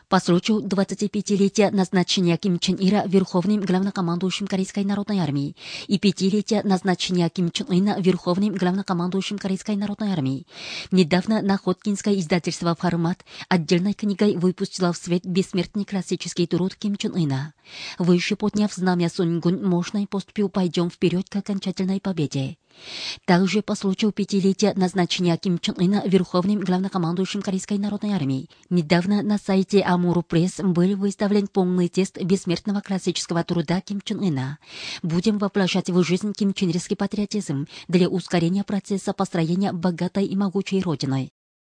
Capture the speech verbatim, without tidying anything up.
По случаю двадцатипятилетия назначения Ким Чен Ира верховным главнокомандующим Корейской народной армии и пятилетия назначения Ким Чен Ына верховным главнокомандующим Корейской народной армии, недавно Находкинское издательство «Формат» отдельной книгой выпустило в свет бессмертный классический труд Ким Чен Ына. Выше подняв знамя Сунгун, мощной поступью пойдем вперед к окончательной победе. Также по случаю пятилетия назначения Ким Чен Ына верховным главнокомандующим Корейской народной армии недавно на сайте Амуру Пресс был выставлен полный текст бессмертного классического труда Ким Чен Ына. Будем воплощать в жизнь кимченерский патриотизм для ускорения процесса построения богатой и могучей Родины.